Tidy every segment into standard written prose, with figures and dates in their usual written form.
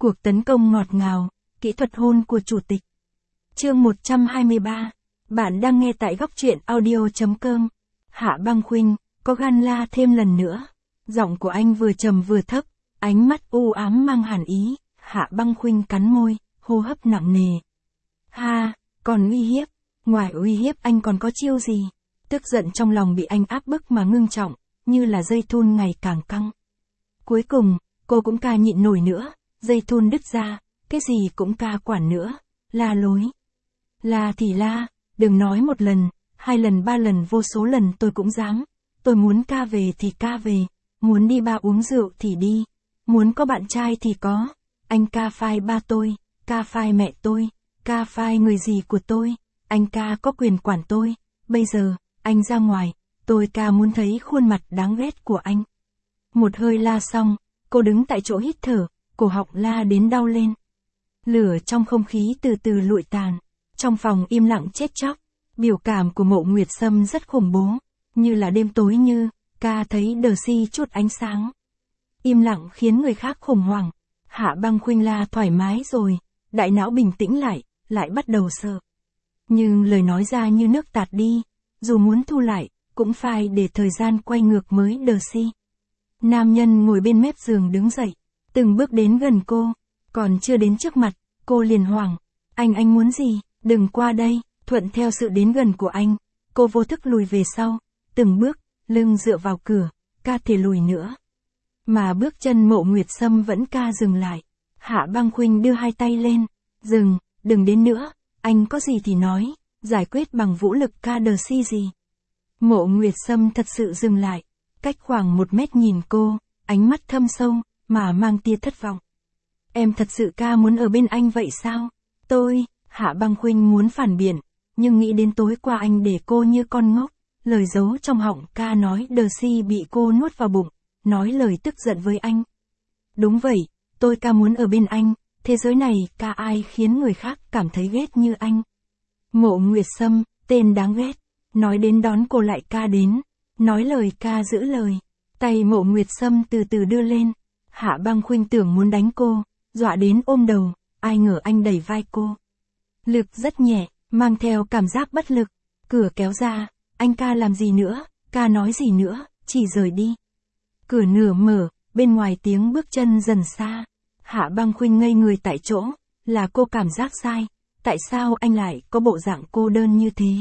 Cuộc tấn công ngọt ngào, kỹ thuật hôn của chủ tịch. Chương 123. Bạn đang nghe tại góc truyện audio.com. Hạ Băng Khuynh, có gan la thêm lần nữa. Giọng của anh vừa trầm vừa thấp, ánh mắt u ám mang hàn ý. Hạ Băng Khuynh cắn môi, hô hấp nặng nề. Ha, còn uy hiếp. Ngoài uy hiếp anh còn có chiêu gì? Tức giận trong lòng bị anh áp bức mà ngưng trọng, như là dây thun ngày càng căng. Cuối cùng, cô cũng ca nhịn nổi nữa, dây thun đứt ra, cái gì cũng ca quản nữa, la lối. La thì la, đừng nói một lần, 2 lần 3 lần vô số lần tôi cũng dám. Tôi muốn ca về thì ca về, muốn đi bar uống rượu thì đi, muốn có bạn trai thì có. Anh ca phai ba tôi, ca phai mẹ tôi, ca phai người gì của tôi, anh ca có quyền quản tôi. Bây giờ, anh ra ngoài, tôi ca muốn thấy khuôn mặt đáng ghét của anh. Một hơi la xong, cô đứng tại chỗ hít thở, cổ họng la đến đau lên. Lửa trong không khí từ từ lụi tàn, trong phòng im lặng chết chóc. Biểu cảm của Mộ Nguyệt Sâm rất khủng bố, như là đêm tối như, ca thấy đờ si chút ánh sáng. Im lặng khiến người khác khủng hoảng. Hạ Băng Khuynh la thoải mái rồi, đại não bình tĩnh lại bắt đầu sợ. Nhưng lời nói ra như nước tạt đi, dù muốn thu lại, cũng phải để thời gian quay ngược mới đờ si. Nam nhân ngồi bên mép giường đứng dậy, từng bước đến gần cô, còn chưa đến trước mặt, cô liền hoảng. Anh muốn gì, đừng qua đây. Thuận theo sự đến gần của anh, cô vô thức lùi về sau, từng bước, lưng dựa vào cửa, ca thể lùi nữa. Mà bước chân Mộ Nguyệt Sâm vẫn ca dừng lại. Hạ Băng Khuynh đưa 2 tay lên, dừng, đừng đến nữa, anh có gì thì nói, giải quyết bằng vũ lực ca đờ si gì. Mộ Nguyệt Sâm thật sự dừng lại, cách khoảng 1 mét nhìn cô, ánh mắt thâm sâu, mà mang tia thất vọng. Em thật sự ca muốn ở bên anh vậy sao? Hạ Băng Khuynh muốn phản biện, nhưng nghĩ đến tối qua anh để cô như con ngốc, lời giấu trong họng ca nói đờ si bị cô nuốt vào bụng, nói lời tức giận với anh. Đúng vậy, tôi ca muốn ở bên anh, thế giới này ca ai khiến người khác cảm thấy ghét như anh. Mộ Nguyệt Sâm, tên đáng ghét, nói đến đón cô lại ca đến, nói lời ca giữ lời. Tay Mộ Nguyệt Sâm từ từ đưa lên, Hạ Băng Khuynh tưởng muốn đánh cô, dọa đến ôm đầu, ai ngờ anh đẩy vai cô. Lực rất nhẹ, mang theo cảm giác bất lực. Cửa kéo ra, anh ca làm gì nữa, ca nói gì nữa, chỉ rời đi. Cửa nửa mở, bên ngoài tiếng bước chân dần xa. Hạ Băng Khuynh ngây người tại chỗ, là cô cảm giác sai. Tại sao anh lại có bộ dạng cô đơn như thế?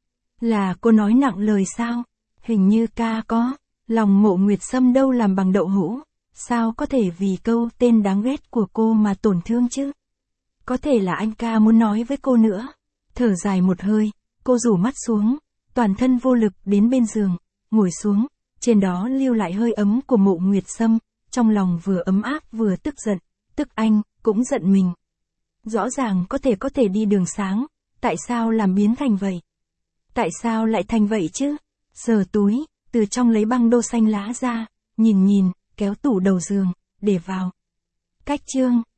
Là cô nói nặng lời sao? Hình như ca có. Lòng Mộ Nguyệt Sâm đâu làm bằng đậu hũ. Sao có thể vì câu tên đáng ghét của cô mà tổn thương chứ? Có thể là anh ca muốn nói với cô nữa. Thở dài một hơi, cô rủ mắt xuống, toàn thân vô lực đến bên giường, ngồi xuống, trên đó lưu lại hơi ấm của Mộ Nguyệt Sâm, trong lòng vừa ấm áp vừa tức giận, tức anh, cũng giận mình. Rõ ràng có thể đi đường sáng, tại sao làm biến thành vậy? Tại sao lại thành vậy chứ? Sờ túi, từ trong lấy băng đô xanh lá ra, nhìn, kéo tủ đầu giường, để vào. Cách chương